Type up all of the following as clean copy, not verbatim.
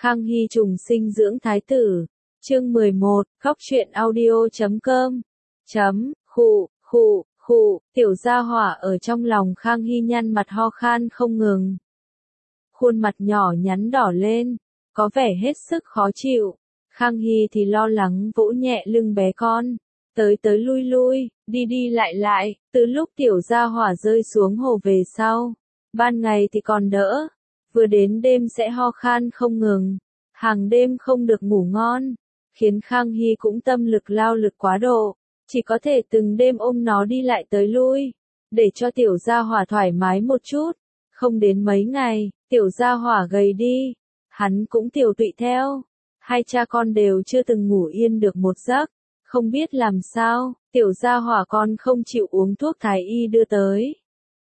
Khang Hy trùng sinh dưỡng thái tử. Chương 11, khóc truyện audio.com. Khụ, tiểu gia hỏa ở trong lòng Khang Hy nhăn mặt ho khan không ngừng. Khuôn mặt nhỏ nhắn đỏ lên, có vẻ hết sức khó chịu. Khang Hy thì lo lắng vỗ nhẹ lưng bé con, tới tới lui lui, đi đi lại lại, từ lúc tiểu gia hỏa rơi xuống hồ về sau. Ban ngày thì còn đỡ, vừa đến đêm sẽ ho khan không ngừng, hàng đêm không được ngủ ngon, khiến Khang Hy cũng tâm lực lao lực quá độ, chỉ có thể từng đêm ôm nó đi lại tới lui, để cho tiểu gia hỏa thoải mái một chút. Không đến mấy ngày, tiểu gia hỏa gầy đi, hắn cũng tiểu tụy theo. Hai cha con đều chưa từng ngủ yên được một giấc, không biết làm sao, tiểu gia hỏa con không chịu uống thuốc thái y đưa tới.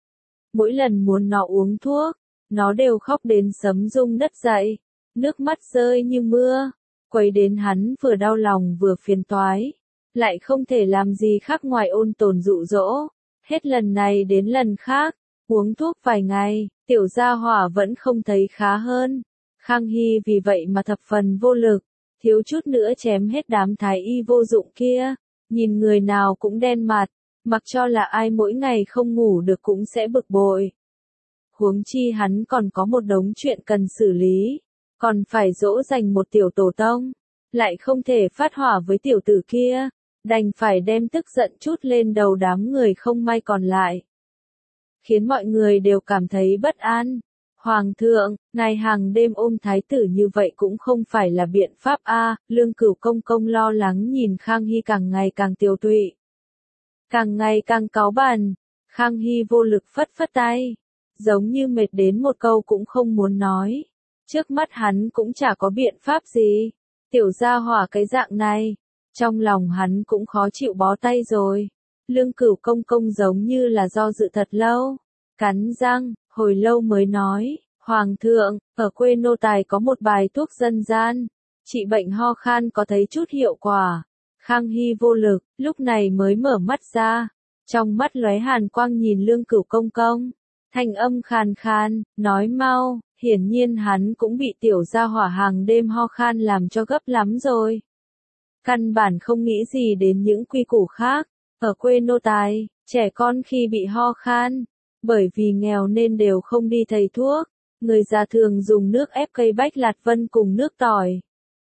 Mỗi lần muốn nó uống thuốc, nó đều khóc đến sấm rung đất dậy, nước mắt rơi như mưa, quấy đến hắn vừa đau lòng vừa phiền toái, lại không thể làm gì khác ngoài ôn tồn dụ dỗ. Hết lần này đến lần khác, uống thuốc vài ngày, tiểu gia hỏa vẫn không thấy khá hơn. Khang Hy vì vậy mà thập phần vô lực, thiếu chút nữa chém hết đám thái y vô dụng kia, nhìn người nào cũng đen mặt, mặc cho là ai mỗi ngày không ngủ được cũng sẽ bực bội. Huống chi hắn còn có một đống chuyện cần xử lý, còn phải dỗ dành một tiểu tổ tông, lại không thể phát hỏa với tiểu tử kia, đành phải đem tức giận chút lên đầu đám người không may còn lại. Khiến mọi người đều cảm thấy bất an. Hoàng thượng, ngài hàng đêm ôm thái tử như vậy cũng không phải là biện pháp a. Lương Cửu công công lo lắng nhìn Khang Hy càng ngày càng tiều tụy, càng ngày càng cáu bẳn. Khang Hy vô lực phất phất tay, giống như mệt đến một câu cũng không muốn nói. Trước mắt hắn cũng chả có biện pháp gì. Tiểu gia hỏa cái dạng này, trong lòng hắn cũng khó chịu bó tay rồi. Lương Cửu công công giống như là do dự thật lâu, cắn răng, hồi lâu mới nói, Hoàng thượng, ở quê nô tài có một bài thuốc dân gian, trị bệnh ho khan có thấy chút hiệu quả. Khang Hy vô lực, lúc này mới mở mắt ra, trong mắt lóe hàn quang nhìn Lương Cửu công công, thanh âm khàn khàn, nói mau. Hiển nhiên hắn cũng bị tiểu gia hỏa hàng đêm ho khan làm cho gấp lắm rồi. Căn bản không nghĩ gì đến những quy củ khác. Ở quê nô tài, trẻ con khi bị ho khan, bởi vì nghèo nên đều không đi thầy thuốc, người già thường dùng nước ép cây bách lạt vân cùng nước tỏi,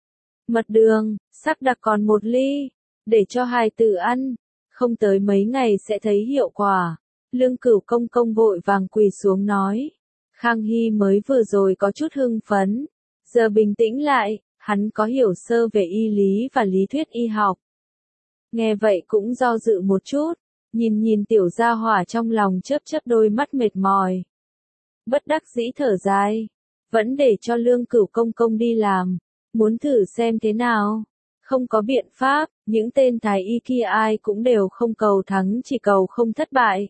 mật đường, sắc đặc còn một ly, để cho hài tử ăn, không tới mấy ngày sẽ thấy hiệu quả. Lương Cửu công công vội vàng quỳ xuống nói. Khang Hy mới vừa rồi có chút hưng phấn, giờ bình tĩnh lại, hắn có hiểu sơ về y lý và lý thuyết y học. Nghe vậy cũng do dự một chút, nhìn tiểu gia hỏa trong lòng chớp chớp đôi mắt mệt mỏi. Bất đắc dĩ thở dài, vẫn để cho Lương Cửu công công đi làm, muốn thử xem thế nào. Không có biện pháp, những tên thái y kia ai cũng đều không cầu thắng chỉ cầu không thất bại.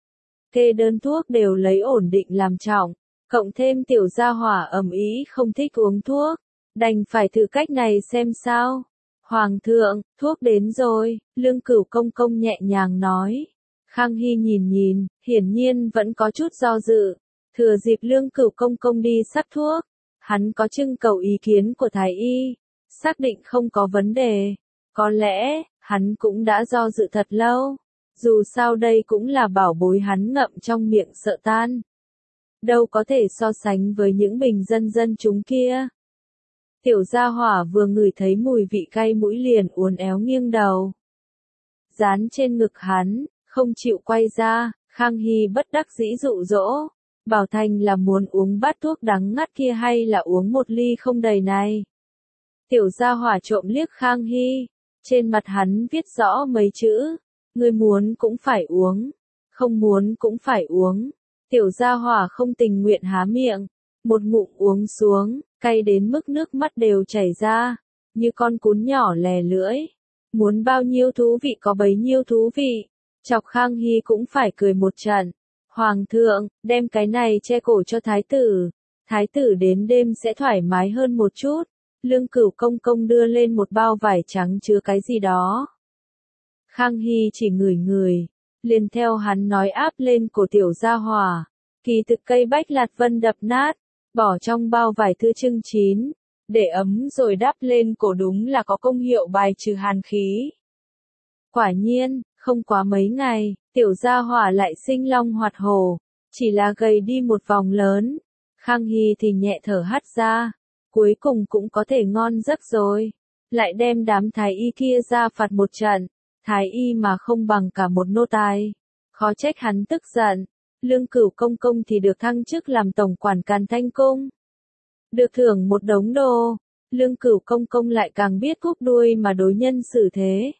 Kê đơn thuốc đều lấy ổn định làm trọng, cộng thêm tiểu gia hỏa ầm ĩ không thích uống thuốc, đành phải thử cách này xem sao. Hoàng thượng, thuốc đến rồi, Lương Cửu công công nhẹ nhàng nói. Khang Hy nhìn, hiển nhiên vẫn có chút do dự. Thừa dịp Lương Cửu công công đi sắc thuốc, hắn có trưng cầu ý kiến của thái y, xác định không có vấn đề. Có lẽ, hắn cũng đã do dự thật lâu. Dù sao đây cũng là bảo bối hắn ngậm trong miệng sợ tan. Đâu có thể so sánh với những bình dân chúng kia. Tiểu gia hỏa vừa ngửi thấy mùi vị cay mũi liền uốn éo nghiêng đầu, dán trên ngực hắn, không chịu quay ra. Khang Hy bất đắc dĩ dụ dỗ, bảo thành là muốn uống bát thuốc đắng ngắt kia hay là uống một ly không đầy này. Tiểu gia hỏa trộm liếc Khang Hy, trên mặt hắn viết rõ mấy chữ, ngươi muốn cũng phải uống, không muốn cũng phải uống. Tiểu gia hỏa không tình nguyện há miệng, một ngụm uống xuống, cay đến mức nước mắt đều chảy ra, như con cún nhỏ lè lưỡi. Muốn bao nhiêu thú vị có bấy nhiêu thú vị, chọc Khang Hy cũng phải cười một trận. Hoàng thượng, đem cái này che cổ cho thái tử đến đêm sẽ thoải mái hơn một chút. Lương Cửu công công đưa lên một bao vải trắng chứa cái gì đó. Khang Hy chỉ ngửi, liền theo hắn nói áp lên cổ tiểu gia hỏa. Kỳ thực cây bách lạt vân đập nát, bỏ trong bao vải thư chưng chín, để ấm rồi đắp lên cổ đúng là có công hiệu bài trừ hàn khí. Quả nhiên, không quá mấy ngày, tiểu gia hỏa lại sinh long hoạt hổ, chỉ là gầy đi một vòng lớn. Khang Hy thì nhẹ thở hắt ra, cuối cùng cũng có thể ngon giấc rồi. Lại đem đám thái y kia ra phạt một trận, thái y mà không bằng cả một nô tài. Khó trách hắn tức giận. Lương Cửu công công thì được thăng chức làm tổng quản Càn Thanh cung, được thưởng một đống đồ. Lương Cửu công công lại càng biết cúp đuôi mà đối nhân xử thế.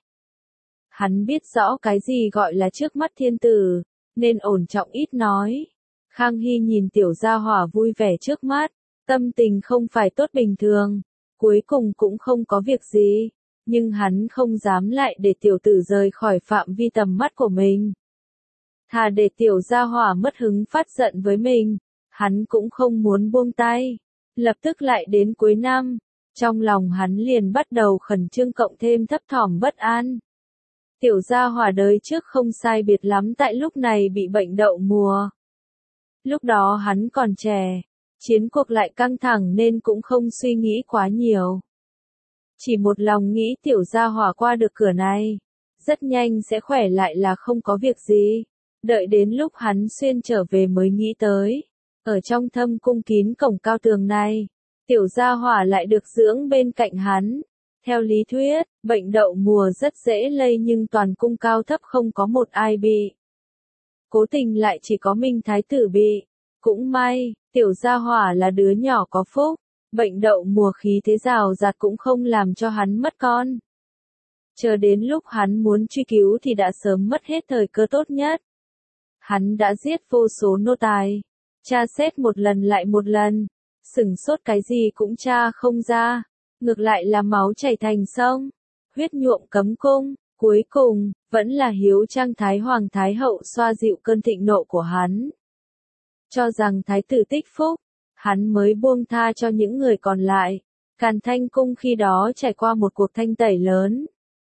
Hắn biết rõ cái gì gọi là trước mắt thiên tử, nên ổn trọng ít nói. Khang Hy nhìn tiểu gia hỏa vui vẻ trước mắt, tâm tình không phải tốt bình thường, cuối cùng cũng không có việc gì, nhưng hắn không dám lại để tiểu tử rời khỏi phạm vi tầm mắt của mình. Thà để tiểu gia hỏa mất hứng phát giận với mình, hắn cũng không muốn buông tay. Lập tức lại đến cuối năm, trong lòng hắn liền bắt đầu khẩn trương cộng thêm thấp thỏm bất an. Tiểu gia hỏa đời trước không sai biệt lắm tại lúc này bị bệnh đậu mùa. Lúc đó hắn còn trẻ, chiến cuộc lại căng thẳng nên cũng không suy nghĩ quá nhiều. Chỉ một lòng nghĩ tiểu gia hỏa qua được cửa này, rất nhanh sẽ khỏe lại là không có việc gì. Đợi đến lúc hắn xuyên trở về mới nghĩ tới, ở trong thâm cung kín cổng cao tường này, tiểu gia hỏa lại được dưỡng bên cạnh hắn. Theo lý thuyết, bệnh đậu mùa rất dễ lây nhưng toàn cung cao thấp không có một ai bị. Cố tình lại chỉ có Minh Thái tử bị. Cũng may, tiểu gia hỏa là đứa nhỏ có phúc, bệnh đậu mùa khí thế rào rạt cũng không làm cho hắn mất con. Chờ đến lúc hắn muốn truy cứu thì đã sớm mất hết thời cơ tốt nhất. Hắn đã giết vô số nô tài, tra xét một lần lại một lần, sửng sốt cái gì cũng tra không ra, ngược lại là máu chảy thành sông, huyết nhuộm cấm cung, cuối cùng, vẫn là hiếu trang Thái Hoàng Thái Hậu xoa dịu cơn thịnh nộ của hắn. Cho rằng Thái tử tích phúc, hắn mới buông tha cho những người còn lại. Càn Thanh cung khi đó trải qua một cuộc thanh tẩy lớn.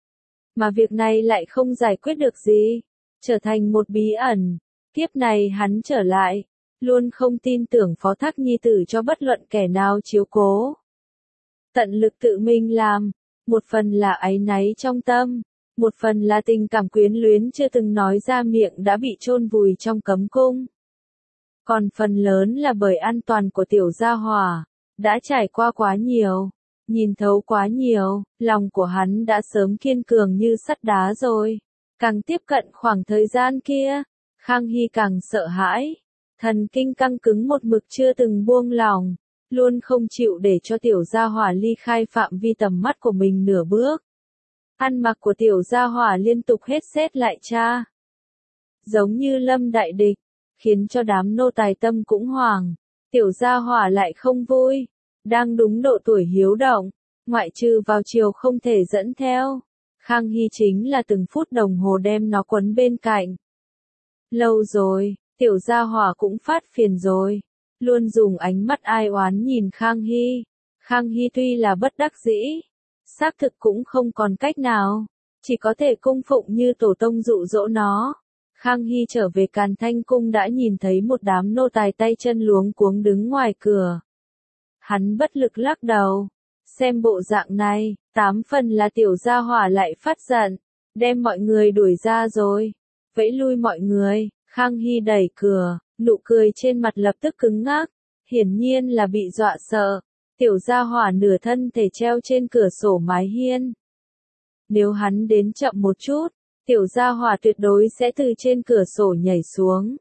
Mà việc này lại không giải quyết được gì, trở thành một bí ẩn. Kiếp này hắn trở lại, luôn không tin tưởng phó thác nhi tử cho bất luận kẻ nào chiếu cố. Tận lực tự mình làm, một phần là áy náy trong tâm, một phần là tình cảm quyến luyến chưa từng nói ra miệng đã bị chôn vùi trong cấm cung. Còn phần lớn là bởi an toàn của tiểu gia hỏa, đã trải qua quá nhiều, nhìn thấu quá nhiều, lòng của hắn đã sớm kiên cường như sắt đá rồi. Càng tiếp cận khoảng thời gian kia, Khang Hy càng sợ hãi, thần kinh căng cứng một mực chưa từng buông lỏng, luôn không chịu để cho tiểu gia hỏa ly khai phạm vi tầm mắt của mình nửa bước. Ăn mặc của tiểu gia hỏa liên tục hết xét lại tra. Giống như lâm đại địch, khiến cho đám nô tài tâm cũng hoảng. Tiểu gia hỏa lại không vui, đang đúng độ tuổi hiếu động, ngoại trừ vào chiều không thể dẫn theo. Khang Hy chính là từng phút đồng hồ đem nó quấn bên cạnh. Lâu rồi, tiểu gia hỏa cũng phát phiền rồi, luôn dùng ánh mắt ai oán nhìn Khang Hy. Khang Hy tuy là bất đắc dĩ, xác thực cũng không còn cách nào, chỉ có thể cung phụng như tổ tông dụ dỗ nó. Khang Hy trở về Càn Thanh cung đã nhìn thấy một đám nô tài tay chân luống cuống đứng ngoài cửa. Hắn bất lực lắc đầu, xem bộ dạng này, 8 phần là tiểu gia hỏa lại phát giận, đem mọi người đuổi ra rồi. Vẫy lui mọi người, Khang Hy đẩy cửa, nụ cười trên mặt lập tức cứng ngắc, hiển nhiên là bị dọa sợ. Tiểu gia hỏa nửa thân thể treo trên cửa sổ mái hiên. Nếu hắn đến chậm một chút, tiểu gia hỏa tuyệt đối sẽ từ trên cửa sổ nhảy xuống.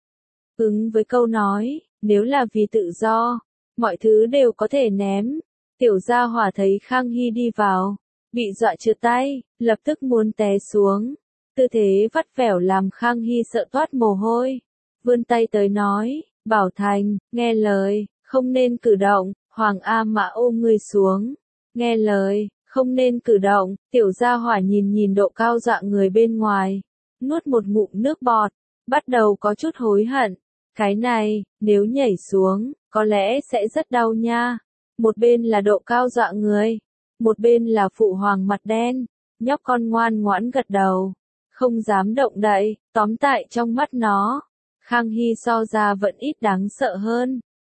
Ứng với câu nói, nếu là vì tự do, mọi thứ đều có thể ném. Tiểu gia hỏa thấy Khang Hy đi vào, bị dọa trượt tay, lập tức muốn té xuống. Tư thế vắt vẻo làm Khang Hy sợ toát mồ hôi. Vươn tay tới nói, Bảo Thành, nghe lời, không nên cử động, Hoàng A Mã ôm ngươi xuống. Nghe lời, không nên cử động, tiểu gia hỏa nhìn độ cao dọa người bên ngoài. Nuốt một ngụm nước bọt, bắt đầu có chút hối hận. Cái này, nếu nhảy xuống, có lẽ sẽ rất đau nha. Một bên là độ cao dọa người, một bên là phụ hoàng mặt đen. Nhóc con ngoan ngoãn gật đầu, không dám động đậy, tóm tại trong mắt nó. Khang Hy so ra vẫn ít đáng sợ hơn.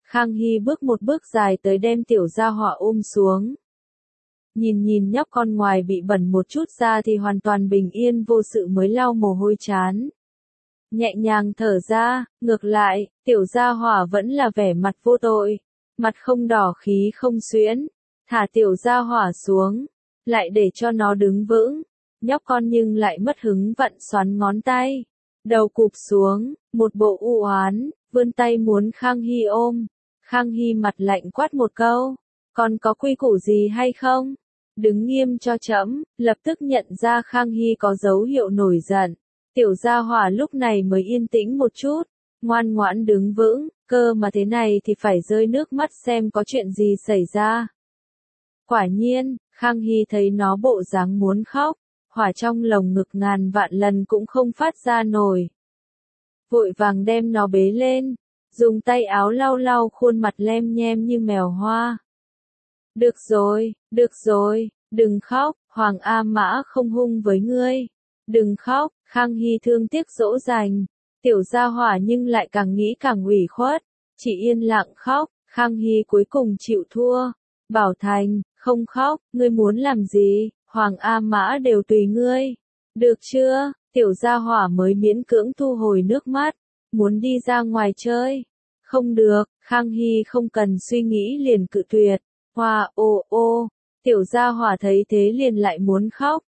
Khang Hy bước một bước dài tới đem tiểu gia hỏa ôm xuống. Nhìn nhóc con ngoài bị bẩn một chút ra thì hoàn toàn bình yên vô sự mới lau mồ hôi chán. Nhẹ nhàng thở ra, ngược lại, tiểu gia hỏa vẫn là vẻ mặt vô tội, mặt không đỏ khí không xuyễn, thả tiểu gia hỏa xuống, lại để cho nó đứng vững. Nhóc con nhưng lại mất hứng vặn xoắn ngón tay, đầu cụp xuống, một bộ u oán, vươn tay muốn Khang Hy ôm. Khang Hy mặt lạnh quát một câu, còn có quy củ gì hay không? Đứng nghiêm cho trẫm. Lập tức nhận ra Khang Hy có dấu hiệu nổi giận. Tiểu gia hỏa lúc này mới yên tĩnh một chút, ngoan ngoãn đứng vững, cơ mà thế này thì phải rơi nước mắt xem có chuyện gì xảy ra. Quả nhiên, Khang Hy thấy nó bộ dáng muốn khóc, hỏa trong lồng ngực ngàn vạn lần cũng không phát ra nổi. Vội vàng đem nó bế lên, dùng tay áo lau lau khuôn mặt lem nhem như mèo hoa. Được rồi, đừng khóc, Hoàng A Mã không hung với ngươi. Đừng khóc, Khang Hy thương tiếc dỗ dành. Tiểu gia hỏa nhưng lại càng nghĩ càng ủy khuất, chỉ yên lặng khóc. Khang Hy cuối cùng chịu thua. Bảo Thành, không khóc, ngươi muốn làm gì, Hoàng A Mã đều tùy ngươi. Được chưa? Tiểu gia hỏa mới miễn cưỡng thu hồi nước mắt, muốn đi ra ngoài chơi. Không được, Khang Hy không cần suy nghĩ liền cự tuyệt. Hoa ô, tiểu gia hỏa thấy thế liền lại muốn khóc.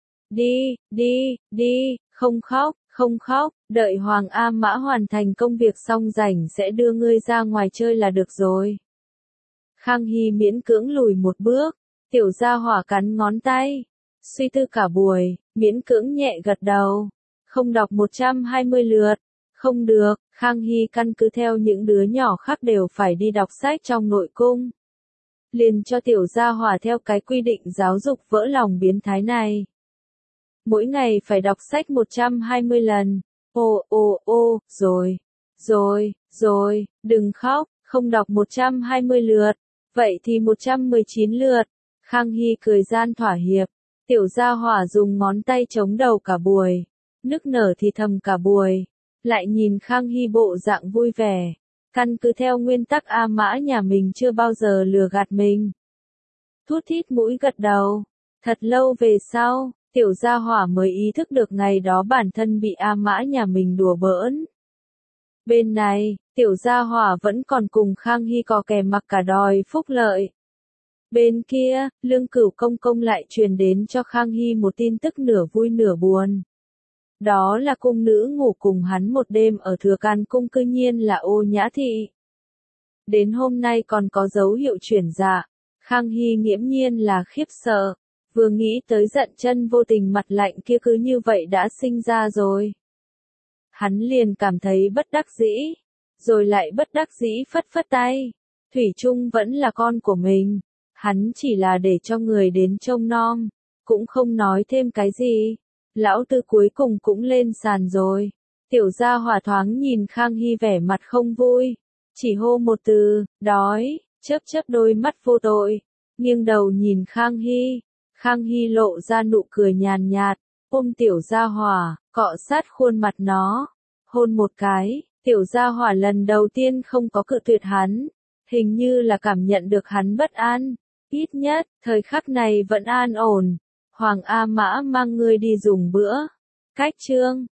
Đi, không khóc, đợi Hoàng A Mã hoàn thành công việc xong rảnh sẽ đưa ngươi ra ngoài chơi là được rồi. Khang Hy miễn cưỡng lùi một bước, tiểu gia hỏa cắn ngón tay, suy tư cả buổi, miễn cưỡng nhẹ gật đầu. Không đọc 120 lượt, không được, Khang Hy căn cứ theo những đứa nhỏ khác đều phải đi đọc sách trong nội cung. Liền cho tiểu gia hỏa theo cái quy định giáo dục vỡ lòng biến thái này. Mỗi ngày phải đọc sách 120 lần. Rồi, đừng khóc, không đọc 120 lượt. Vậy thì 119 lượt. Khang Hy cười gian thỏa hiệp. Tiểu gia hỏa dùng ngón tay chống đầu cả buổi. Nức nở thì thầm cả buổi. Lại nhìn Khang Hy bộ dạng vui vẻ. Căn cứ theo nguyên tắc A Mã nhà mình chưa bao giờ lừa gạt mình. Thút thít mũi gật đầu. Thật lâu về sau, tiểu gia hỏa mới ý thức được ngày đó bản thân bị A Mã nhà mình đùa bỡn. Bên này, tiểu gia hỏa vẫn còn cùng Khang Hy cò kè mặc cả đòi phúc lợi. Bên kia, Lương Cửu Công Công lại truyền đến cho Khang Hy một tin tức nửa vui nửa buồn. Đó là cung nữ ngủ cùng hắn một đêm ở Thừa Can Cung cư nhiên là Ô Nhã Thị. Đến hôm nay còn có dấu hiệu chuyển dạ, Khang Hy nghiễm nhiên là khiếp sợ, vừa nghĩ tới giận chân vô tình mặt lạnh kia cứ như vậy đã sinh ra rồi. Hắn liền cảm thấy bất đắc dĩ, rồi lại bất đắc dĩ phất phất tay, thủy chung vẫn là con của mình, hắn chỉ là để cho người đến trông nom, cũng không nói thêm cái gì. Lão Tư cuối cùng cũng lên sàn rồi. Tiểu gia hỏa thoáng nhìn Khang Hy vẻ mặt không vui, chỉ hô một từ, đói, chớp đôi mắt vô tội, nghiêng đầu nhìn Khang Hy. Khang Hy lộ ra nụ cười nhàn nhạt, ôm tiểu gia hỏa, cọ sát khuôn mặt nó, hôn một cái. Tiểu gia hỏa lần đầu tiên không có cự tuyệt hắn, hình như là cảm nhận được hắn bất an, ít nhất, thời khắc này vẫn an ổn. Hoàng A Mã mang ngươi đi dùng bữa. Cách chương